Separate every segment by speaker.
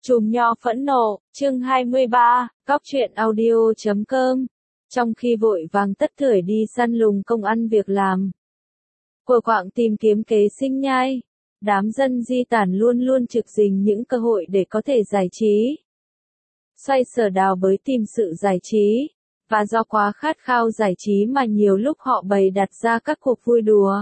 Speaker 1: Chùm nho phẫn nộ, chương 23, cóc truyện audio.com. Trong khi vội vàng tất thởi đi săn lùng công ăn việc làm, của quạng tìm kiếm kế sinh nhai, đám dân di tản luôn luôn trực rình những cơ hội để có thể giải trí. Xoay sở đào bới tìm sự giải trí, và do quá khát khao giải trí mà nhiều lúc họ bày đặt ra các cuộc vui đùa.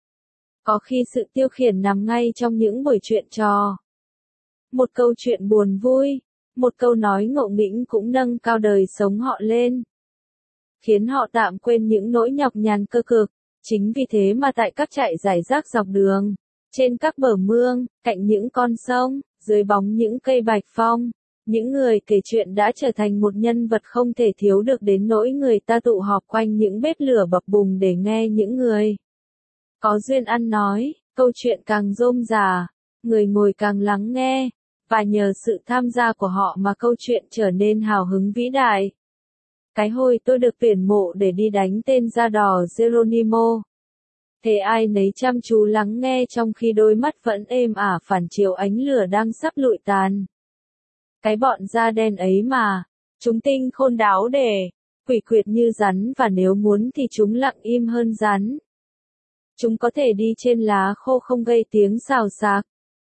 Speaker 1: Có khi sự tiêu khiển nằm ngay trong những buổi chuyện trò. Một câu chuyện buồn vui, một câu nói ngộ nghĩnh cũng nâng cao đời sống họ lên, khiến họ tạm quên những nỗi nhọc nhằn cơ cực. Chính vì thế mà tại các trại rải rác dọc đường, trên các bờ mương, cạnh những con sông, dưới bóng những cây bạch phong, những người kể chuyện đã trở thành một nhân vật không thể thiếu được đến nỗi người ta tụ họp quanh những bếp lửa bập bùng để nghe những người có duyên ăn nói. Câu chuyện càng rôm rả, người ngồi càng lắng nghe, và nhờ sự tham gia của họ mà câu chuyện trở nên hào hứng vĩ đại. Cái hồi tôi được tuyển mộ để đi đánh tên da đỏ Geronimo, thế ai nấy chăm chú lắng nghe trong khi đôi mắt vẫn êm ả phản chiếu ánh lửa đang sắp lụi tàn. Cái bọn da đen ấy mà, chúng tinh khôn đáo để, quỷ quyệt như rắn, và nếu muốn thì chúng lặng im hơn rắn. Chúng có thể đi trên lá khô không gây tiếng xào xạc.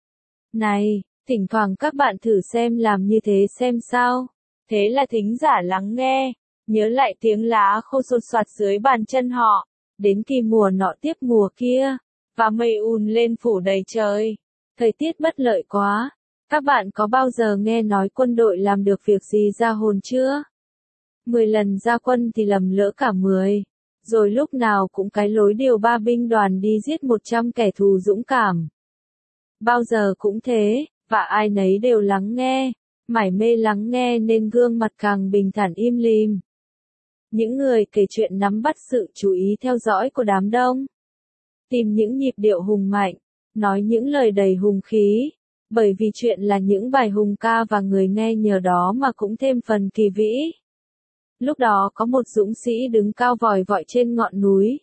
Speaker 1: Này, thỉnh thoảng các bạn thử xem làm như thế xem sao.
Speaker 2: Thế là thính giả lắng nghe, nhớ lại tiếng lá khô xột xoạt dưới bàn chân họ,
Speaker 1: đến kỳ mùa nọ tiếp mùa kia,
Speaker 2: và mây ùn lên phủ đầy trời.
Speaker 1: Thời tiết bất lợi quá. Các bạn có bao giờ nghe nói quân đội làm được việc gì ra hồn chưa? 10 lần ra quân thì lầm lỡ cả 10. Rồi lúc nào cũng cái lối điều 3 binh đoàn đi giết 100 kẻ thù dũng cảm. Bao giờ cũng thế, và ai nấy đều lắng nghe, mải mê lắng nghe nên gương mặt càng bình thản im lìm. Những người kể chuyện nắm bắt sự chú ý theo dõi của đám đông, tìm những nhịp điệu hùng mạnh, nói những lời đầy hùng khí, bởi vì chuyện là những bài hùng ca và người nghe nhờ đó mà cũng thêm phần kỳ vĩ. Lúc đó có một dũng sĩ đứng cao vòi vọi trên ngọn núi,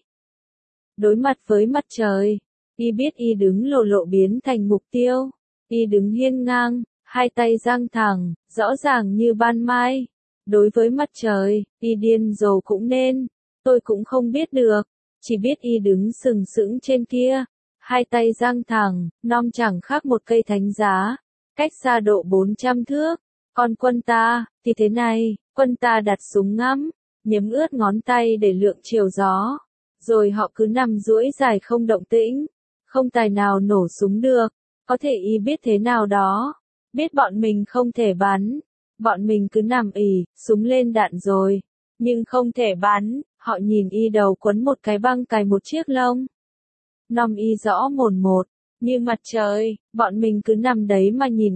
Speaker 1: đối mặt với mặt trời. Y biết y đứng lộ lộ biến thành mục tiêu. Y đứng hiên ngang, hai tay dang thẳng, rõ ràng như ban mai. Đối với mặt trời, y điên rồ cũng nên, tôi cũng không biết được, chỉ biết y đứng sừng sững trên kia, hai tay dang thẳng, non chẳng khác một cây thánh giá, cách xa độ 400 thước. Còn quân ta, thì thế này, quân ta đặt súng ngắm, nhấm ướt ngón tay để lượng chiều gió, rồi họ cứ nằm duỗi dài không động tĩnh, không tài nào nổ súng được. Có thể y biết thế nào đó, biết bọn mình không thể bắn, bọn mình cứ nằm ỉ, súng lên đạn rồi,
Speaker 2: nhưng không thể bắn.
Speaker 1: Họ nhìn y đầu quấn một cái băng cài một chiếc lông, nòng y rõ mồn một,
Speaker 2: như mặt trời.
Speaker 1: Bọn mình cứ nằm đấy mà nhìn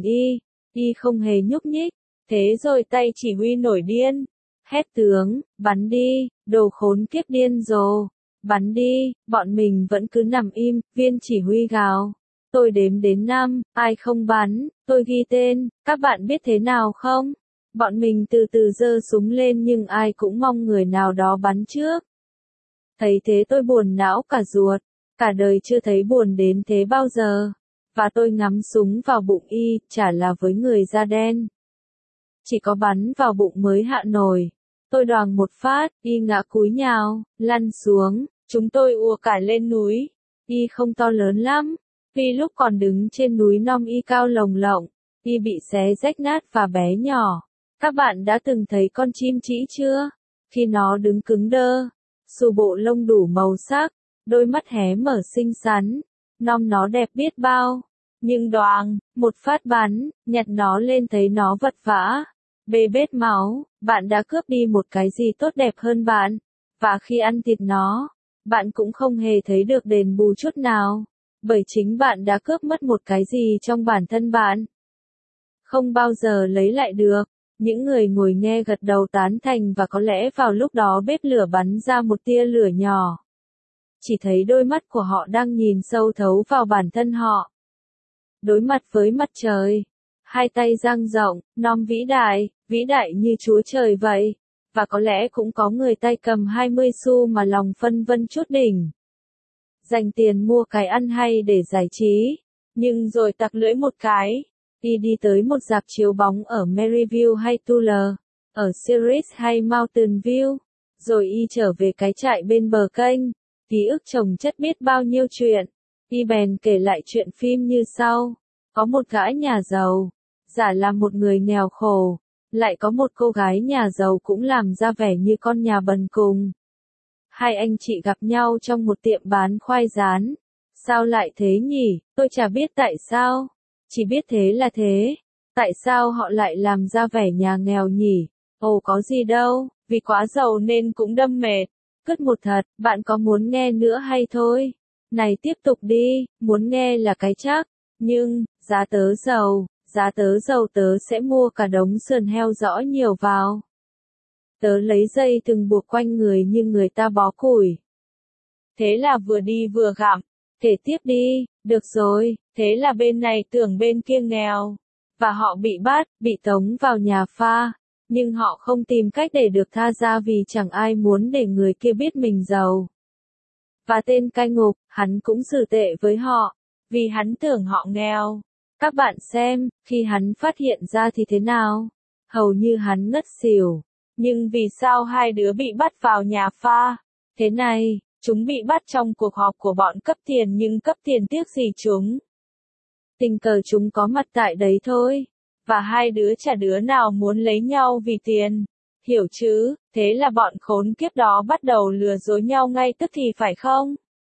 Speaker 1: y không hề nhúc nhích.
Speaker 2: Thế rồi tay chỉ huy nổi điên,
Speaker 1: hét tướng, bắn đi, đồ khốn kiếp điên rồ, bắn đi. Bọn mình vẫn cứ nằm im, viên chỉ huy gào. Tôi đếm đến 5, ai không bắn, tôi ghi tên, các bạn biết thế nào không? Bọn mình từ từ giơ súng lên nhưng ai cũng mong người nào đó bắn trước. Thấy thế tôi buồn não cả ruột, cả đời chưa thấy buồn đến thế bao giờ. Và tôi ngắm súng vào bụng y, chả là với người da đen. Chỉ có bắn vào bụng mới hạ nổi. Tôi đoàng một phát, y ngã cúi nhào, lăn xuống,
Speaker 2: chúng tôi ùa cả lên núi.
Speaker 1: Y không to lớn lắm. Vì lúc còn đứng trên núi non y cao lồng lộng, y bị xé rách nát và bé nhỏ. Các bạn đã từng thấy con chim trĩ chưa? Khi nó đứng cứng đơ, xù bộ lông đủ màu sắc, đôi mắt hé mở xinh xắn, non nó đẹp biết bao. Nhưng đoàng, một phát bắn, nhặt nó lên thấy nó vật vã, bê bết máu. Bạn đã cướp đi một cái gì tốt đẹp hơn bạn, và khi ăn thịt nó, bạn cũng không hề thấy được đền bù chút nào. Bởi chính bạn đã cướp mất một cái gì trong bản thân bạn, không bao giờ lấy lại được. Những người ngồi nghe gật đầu tán thành, và có lẽ vào lúc đó bếp lửa bắn ra một tia lửa nhỏ. Chỉ thấy đôi mắt của họ đang nhìn sâu thấu vào bản thân họ. Đối mặt với mặt trời, hai tay dang rộng, non vĩ đại như Chúa Trời vậy. Và có lẽ cũng có người tay cầm 20 xu mà lòng phân vân chút đỉnh. Dành tiền mua cái ăn hay để giải trí,
Speaker 2: nhưng rồi tặc lưỡi một cái,
Speaker 1: Y đi tới một rạp chiếu bóng ở Maryville hay Tulare, ở Ceres hay Mountain View, rồi Y trở về cái trại bên bờ kênh, ký ức chồng chất biết bao nhiêu chuyện. Y bèn kể lại chuyện phim như sau. Có một gã nhà giàu, giả là một người nghèo khổ, lại có một cô gái nhà giàu cũng làm ra vẻ như con nhà bần cùng. Hai anh chị gặp nhau trong một tiệm bán khoai rán. Sao lại thế nhỉ? Tôi chả biết tại sao. Chỉ biết thế là thế. Tại sao họ lại làm ra vẻ nhà nghèo nhỉ? Ồ có gì đâu, vì quá giàu nên cũng đâm mệt. Cứt một thật, bạn có muốn nghe nữa hay thôi? Này tiếp tục đi, muốn nghe là cái chắc. Nhưng, giá tớ giàu tớ sẽ mua cả đống sườn heo rõ nhiều vào. Tớ lấy dây thừng buộc quanh người như người ta bó củi.
Speaker 2: Thế là vừa đi vừa gặm.
Speaker 1: Kể tiếp đi, được rồi,
Speaker 2: thế là bên này tưởng bên kia nghèo.
Speaker 1: Và họ bị bắt, bị tống vào nhà pha. Nhưng họ không tìm cách để được tha ra vì chẳng ai muốn để người kia biết mình giàu. Và tên cai ngục, hắn cũng xử tệ với họ,
Speaker 2: vì hắn tưởng họ nghèo.
Speaker 1: Các bạn xem, khi hắn phát hiện ra thì thế nào? Hầu như hắn ngất xỉu.
Speaker 2: Nhưng vì sao hai đứa bị bắt vào nhà pha?
Speaker 1: Thế này,
Speaker 2: chúng bị bắt trong cuộc họp của bọn cấp tiền nhưng cấp tiền tiếc gì chúng?
Speaker 1: Tình cờ chúng có mặt tại đấy thôi.
Speaker 2: Và hai đứa chả đứa nào muốn lấy nhau vì tiền. Hiểu chứ, thế là bọn khốn kiếp đó bắt đầu lừa dối nhau ngay tức thì phải không?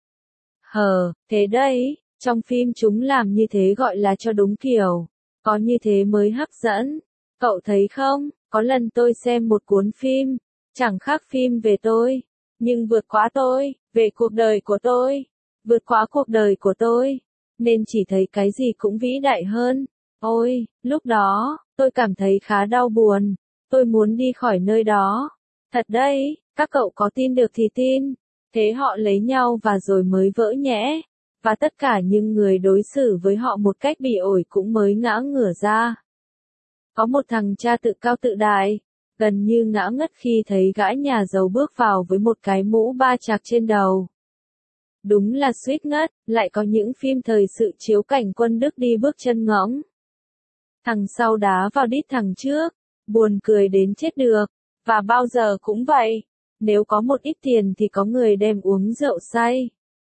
Speaker 1: Thế đấy, trong phim chúng làm như thế gọi là cho đúng kiểu. Có như thế mới hấp dẫn. Cậu thấy không, có lần tôi xem một cuốn phim, chẳng khác phim về tôi,
Speaker 2: nhưng vượt quá tôi, về cuộc đời của tôi,
Speaker 1: vượt quá cuộc đời của tôi, nên chỉ thấy cái gì cũng vĩ đại hơn. Ôi, lúc đó, tôi cảm thấy khá đau buồn, tôi muốn đi khỏi nơi đó. Thật đấy, các cậu có tin được thì tin. Thế họ lấy nhau và rồi mới vỡ nhẽ. Và tất cả những người đối xử với họ một cách bị ổi cũng mới ngã ngửa ra. Có một thằng cha tự cao tự đại, gần như ngã ngất khi thấy gã nhà giàu bước vào với một cái mũ ba chạc trên đầu. Đúng là suýt ngất, lại có những phim thời sự chiếu cảnh quân Đức đi bước chân ngõng. Thằng sau đá vào đít thằng trước, buồn cười đến chết được,
Speaker 2: và bao giờ cũng vậy.
Speaker 1: Nếu có một ít tiền thì có người đem uống rượu say.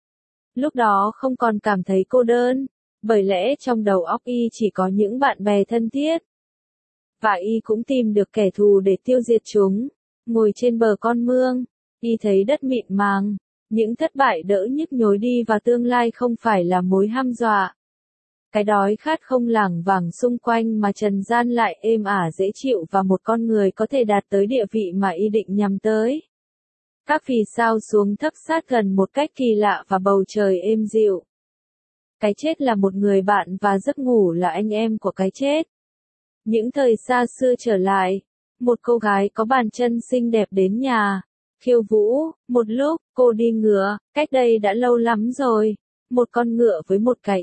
Speaker 1: Lúc đó không còn cảm thấy cô đơn, bởi lẽ trong đầu óc Y chỉ có những bạn bè thân thiết. Và Y cũng tìm được kẻ thù để tiêu diệt chúng. Ngồi trên bờ con mương, Y thấy đất mịn màng, những thất bại đỡ nhức nhối đi và tương lai không phải là mối hăm dọa. Cái đói khát không lảng vảng xung quanh mà trần gian lại êm ả dễ chịu và một con người có thể đạt tới địa vị mà Y định nhắm tới. Các vì sao xuống thấp sát gần một cách kỳ lạ và bầu trời êm dịu. Cái chết là một người bạn và giấc ngủ là anh em của cái chết. Những thời xa xưa trở lại, một cô gái có bàn chân xinh đẹp đến nhà, khiêu vũ, một lúc, cô đi ngựa, cách đây đã lâu lắm rồi, một con ngựa với một cái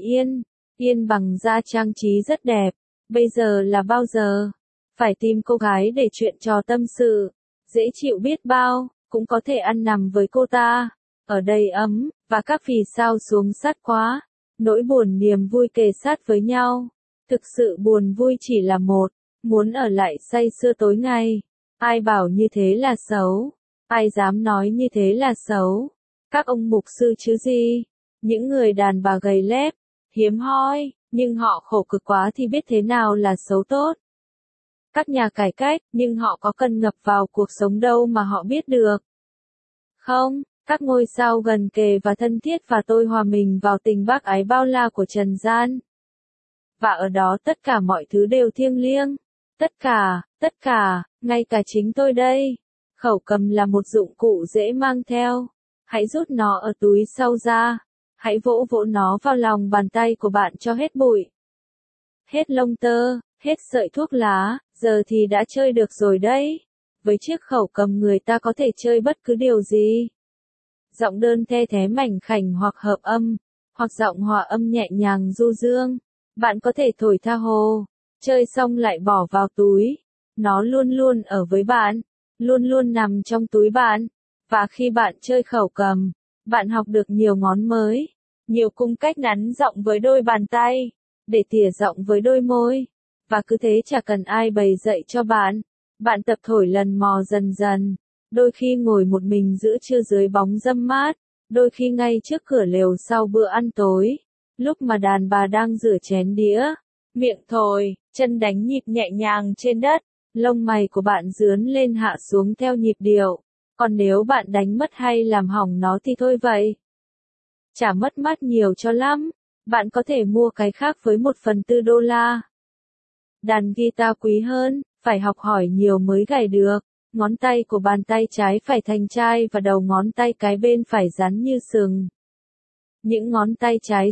Speaker 1: yên bằng da trang trí rất đẹp, bây giờ là bao giờ? Phải tìm cô gái để chuyện trò tâm sự, dễ chịu biết bao, cũng có thể ăn nằm với cô ta, ở đây ấm, và các vì sao xuống sát quá, nỗi buồn niềm vui kề sát với nhau. Thực sự buồn vui chỉ là một, muốn ở lại say sưa tối ngày. Ai bảo như thế là xấu? Ai dám nói như thế là xấu? Các ông mục sư chứ gì? Những người đàn bà gầy lép, hiếm hoi, nhưng họ khổ cực quá thì biết thế nào là xấu tốt. Các nhà cải cách, nhưng họ có cần ngập vào cuộc sống đâu mà họ biết được. Không, các ngôi sao gần kề và thân thiết và tôi hòa mình vào tình bác ái bao la của trần gian. Và ở đó tất cả mọi thứ đều thiêng liêng. Tất cả, ngay cả chính tôi đây. Khẩu cầm là một dụng cụ dễ mang theo. Hãy rút nó ở túi sau ra. Hãy vỗ vỗ nó vào lòng bàn tay của bạn cho hết bụi. Hết lông tơ, hết sợi thuốc lá, giờ thì đã chơi được rồi đấy. Với chiếc khẩu cầm người ta có thể chơi bất cứ điều gì. Giọng đơn the thé mảnh khảnh hoặc hợp âm, hoặc giọng hòa âm nhẹ nhàng du dương. Bạn có thể thổi tha hồ, chơi xong lại bỏ vào túi. Nó luôn luôn ở với bạn, luôn luôn nằm trong túi bạn. Và khi bạn chơi khẩu cầm, bạn học được nhiều ngón mới, nhiều cung cách nắn giọng với đôi bàn tay, để tỉa giọng với đôi môi. Và cứ thế chả cần ai bày dạy cho bạn. Bạn tập thổi lần mò dần dần. Đôi khi ngồi một mình giữa trưa dưới bóng râm mát. Đôi khi ngay trước cửa lều sau bữa ăn tối. Lúc mà đàn bà đang rửa chén đĩa.
Speaker 2: Miệng thổi, chân đánh nhịp nhẹ nhàng trên đất.
Speaker 1: Lông mày của bạn rướn lên hạ xuống theo nhịp điệu. Còn nếu bạn đánh mất hay làm hỏng nó thì thôi vậy. Chả mất mát nhiều cho lắm. Bạn có thể mua cái khác với $1/4. Đàn guitar quý hơn, phải học hỏi nhiều mới gảy được. Ngón tay của bàn tay trái phải thành chai và đầu ngón tay cái bên phải rắn như sừng. Những ngón tay trái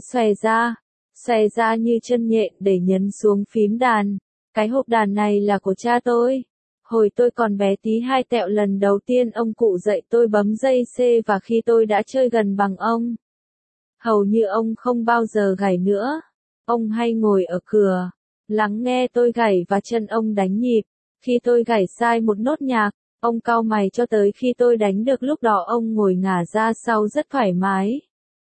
Speaker 1: xòe ra như chân nhện để nhấn xuống phím đàn. Cái hộp đàn này là của cha tôi. Hồi tôi còn bé tí 2 tẹo lần đầu tiên ông cụ dạy tôi bấm dây C và khi tôi đã chơi gần bằng ông. Hầu như ông không bao giờ gảy nữa. Ông hay ngồi ở cửa, lắng nghe tôi gảy và chân ông đánh nhịp. Khi tôi gảy sai một nốt nhạc, ông cau mày cho tới khi tôi đánh được, lúc đó ông ngồi ngả ra sau rất thoải mái.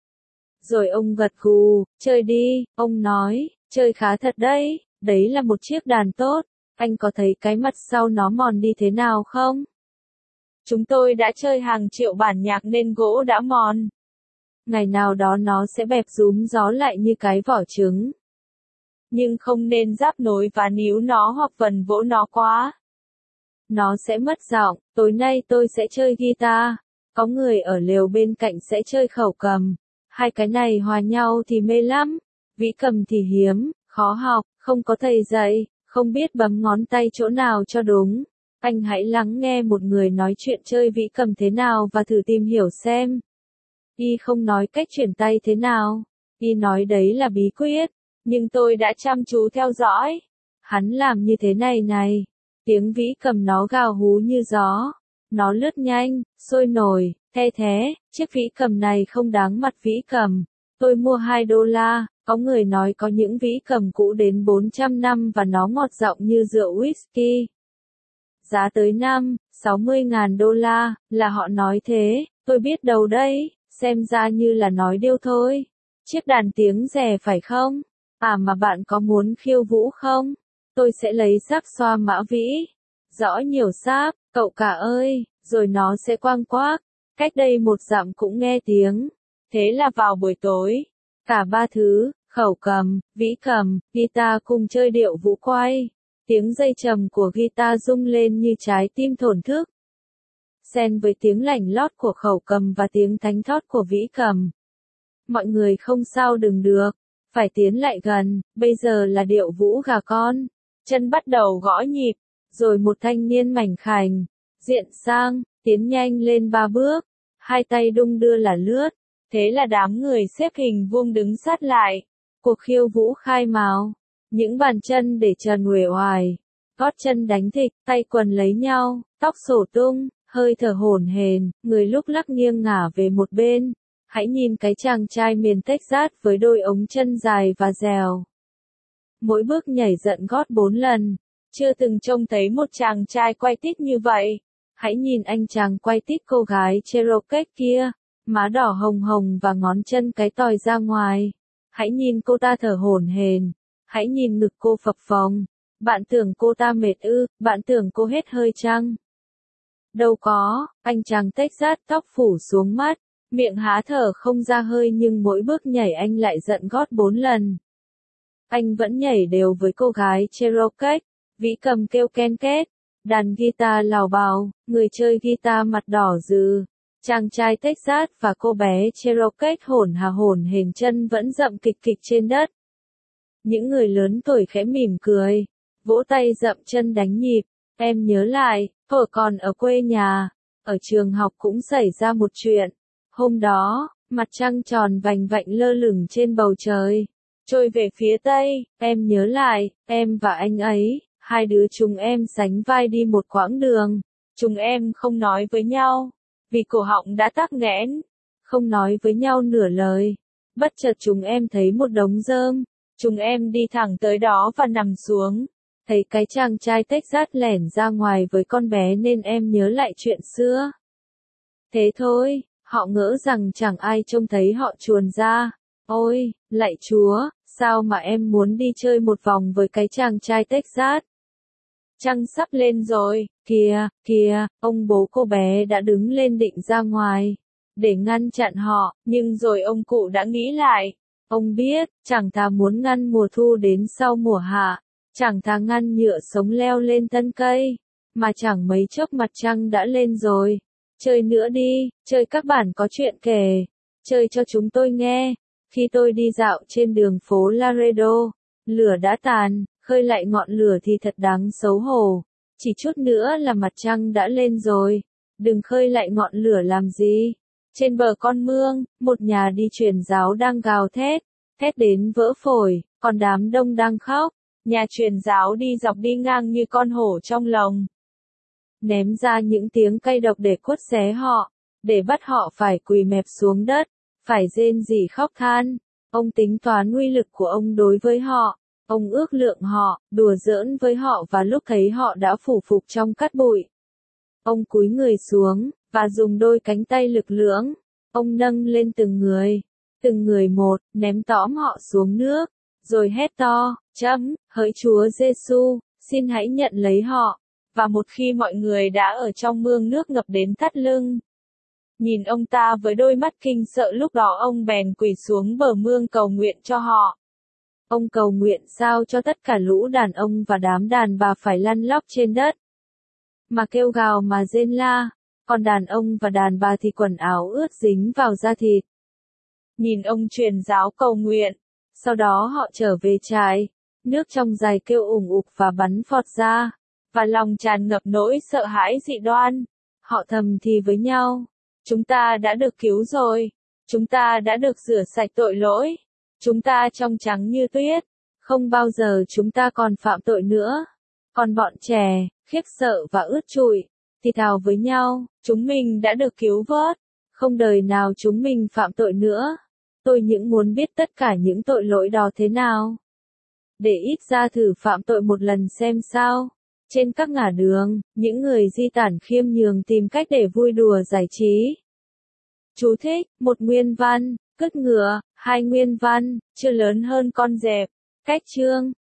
Speaker 1: Rồi ông gật gù, chơi đi, ông nói, chơi khá thật đấy, đấy là một chiếc đàn tốt, anh có thấy cái mặt sau nó mòn đi thế nào không?
Speaker 2: Chúng tôi đã chơi hàng triệu bản nhạc nên gỗ đã mòn.
Speaker 1: Ngày nào đó nó sẽ bẹp rúm gió lại như cái vỏ trứng.
Speaker 2: Nhưng không nên ráp nối và níu nó hoặc vần vỗ nó quá.
Speaker 1: Nó sẽ mất giọng. Tối nay tôi sẽ chơi guitar. Có người ở lều bên cạnh sẽ chơi khẩu cầm. Hai cái này hòa nhau thì mê lắm. Vĩ cầm thì hiếm, khó học, không có thầy dạy, không biết bấm ngón tay chỗ nào cho đúng. Anh hãy lắng nghe một người nói chuyện chơi vĩ cầm thế nào và thử tìm hiểu xem. Y không nói cách chuyển tay thế nào. Y nói đấy là bí quyết.
Speaker 2: Nhưng tôi đã chăm chú theo dõi.
Speaker 1: Hắn làm như thế này này. Tiếng vĩ cầm nó gào hú như gió. Nó lướt nhanh, sôi nổi, the thế. Chiếc vĩ cầm này không đáng mặt vĩ cầm. Tôi mua $2. Có người nói có những vĩ cầm cũ đến 400 năm và nó ngọt giọng như rượu whisky. Giá tới $60.000, là họ nói thế. Tôi biết đâu đấy, xem ra như là nói điêu thôi. Chiếc đàn tiếng rẻ phải không? À mà bạn có muốn khiêu vũ không? Tôi sẽ lấy sáp xoa mã vĩ. Rõ nhiều sáp, cậu cả ơi, rồi nó sẽ quang quác. Cách đây 1 dặm cũng nghe tiếng.
Speaker 2: Thế là vào buổi tối.
Speaker 1: Cả 3 thứ, khẩu cầm, vĩ cầm, guitar cùng chơi điệu vũ quay. Tiếng dây trầm của guitar rung lên như trái tim thổn thức. Xen với tiếng lảnh lót của khẩu cầm và tiếng thánh thót của vĩ cầm. Mọi người không sao đừng được. Phải tiến lại gần, bây giờ là điệu vũ gà con.
Speaker 2: Chân bắt đầu gõ nhịp,
Speaker 1: rồi một thanh niên mảnh khảnh, diện sang, tiến nhanh lên 3 bước, 2 tay đung đưa là lướt.
Speaker 2: Thế là đám người xếp hình vuông đứng sát lại.
Speaker 1: Cuộc khiêu vũ khai mào, những bàn chân để trần uể oải, gót chân đánh thịch, tay quần lấy nhau, tóc xổ tung, hơi thở hổn hển, người lúc lắc nghiêng ngả về một bên. Hãy nhìn cái chàng trai miền Texas với đôi ống chân dài và dẻo. Mỗi bước nhảy giận gót 4 lần.
Speaker 2: Chưa từng trông thấy một chàng trai quay tít như vậy.
Speaker 1: Hãy nhìn anh chàng quay tít cô gái Cherokee kia, má đỏ hồng hồng và ngón chân cái tòi ra ngoài. Hãy nhìn cô ta thở hổn hển. Hãy nhìn ngực cô phập phồng. Bạn tưởng cô ta mệt ư? Bạn tưởng cô hết hơi chăng? Đâu có, anh chàng Texas tóc phủ xuống mắt. Miệng há thở không ra hơi nhưng mỗi bước nhảy anh lại giận gót 4 lần. Anh vẫn nhảy đều với cô gái Cherokee, vĩ cầm kêu ken két, đàn guitar lào bào, người chơi guitar mặt đỏ rừ. Chàng trai Texas và cô bé Cherokee hổn hển chân vẫn dậm kịch kịch trên đất. Những người lớn tuổi khẽ mỉm cười, vỗ tay dậm chân đánh nhịp. Em nhớ lại, thuở còn ở quê nhà, ở trường học cũng xảy ra một chuyện. Hôm đó, mặt trăng tròn vành vạnh lơ lửng trên bầu trời,
Speaker 2: trôi về phía tây.
Speaker 1: Em nhớ lại, em và anh ấy, hai đứa chúng em sánh vai đi một quãng đường.
Speaker 2: Chúng em không nói với nhau, vì cổ họng đã tắc nghẽn.
Speaker 1: Không nói với nhau nửa lời. Bất chợt chúng em thấy một đống rơm.
Speaker 2: Chúng em đi thẳng tới đó và nằm xuống.
Speaker 1: Thấy cái chàng trai Texas lẻn ra ngoài với con bé nên em nhớ lại chuyện xưa. Thế thôi. Họ ngỡ rằng chẳng ai trông thấy họ chuồn ra. Ôi, lạy Chúa, Sao mà em muốn đi chơi một vòng với cái chàng trai Texas?
Speaker 2: Trăng sắp lên rồi,
Speaker 1: Kìa, ông bố cô bé đã đứng lên định ra ngoài, để ngăn chặn họ,
Speaker 2: nhưng rồi ông cụ đã nghĩ lại.
Speaker 1: Ông biết, chẳng thà muốn ngăn mùa thu đến sau mùa hạ, chẳng thà ngăn nhựa sống leo lên thân cây, mà chẳng mấy chốc mặt trăng đã lên rồi. Chơi nữa đi, chơi các bạn có chuyện kể, chơi cho chúng tôi nghe. Khi tôi đi dạo trên đường phố Laredo, lửa đã tàn, khơi lại ngọn lửa thì thật đáng xấu hổ. Chỉ chút nữa là mặt trăng đã lên rồi, đừng khơi lại ngọn lửa làm gì.
Speaker 2: Trên bờ con mương,
Speaker 1: một nhà đi truyền giáo đang gào thét, thét đến vỡ phổi, còn đám đông đang khóc.
Speaker 2: Nhà truyền giáo đi dọc đi ngang như con hổ trong lồng,
Speaker 1: ném ra những tiếng cay độc để quất xé họ, để bắt họ phải quỳ mẹp xuống đất, phải rên rỉ khóc than. Ông tính toán uy lực của ông đối với họ, ông ước lượng họ, đùa giỡn với họ và lúc thấy họ đã phủ phục trong cát bụi. Ông cúi người xuống, và dùng đôi cánh tay lực lưỡng, ông nâng lên từng người một, ném tõm họ xuống nước, rồi hét to, hỡi Chúa Giêsu, xin hãy nhận lấy họ.
Speaker 2: Và một khi mọi người đã ở trong mương nước ngập đến thắt lưng, nhìn ông ta với đôi mắt kinh sợ, lúc đó ông bèn quỳ xuống bờ mương cầu nguyện cho họ.
Speaker 1: Ông cầu nguyện sao cho tất cả lũ đàn ông và đám đàn bà phải lăn lóc trên đất, mà kêu gào mà rên la, còn đàn ông và đàn bà thì quần áo ướt dính vào da thịt.
Speaker 2: Nhìn ông truyền giáo cầu nguyện,
Speaker 1: sau đó họ trở về trại, nước trong giày kêu ủng ục và bắn phọt ra,
Speaker 2: và lòng tràn ngập nỗi sợ hãi dị đoan.
Speaker 1: Họ thầm thì với nhau,
Speaker 2: chúng ta đã được cứu rồi, chúng ta đã được rửa sạch tội lỗi, chúng ta trong trắng như tuyết,
Speaker 1: không bao giờ chúng ta còn phạm tội nữa. Còn bọn trẻ, khiếp sợ và ướt trụi, thì thào với nhau,
Speaker 2: chúng mình đã được cứu vớt,
Speaker 1: không đời nào chúng mình phạm tội nữa. Tôi những muốn biết tất cả những tội lỗi đó thế nào, để ít ra thử phạm tội một lần xem sao. Trên các ngả đường, những người di tản khiêm nhường tìm cách để vui đùa giải trí. Chú thích, 1 nguyên văn, cứt ngựa, 2 nguyên văn, chưa lớn hơn con dẹp. Cách chương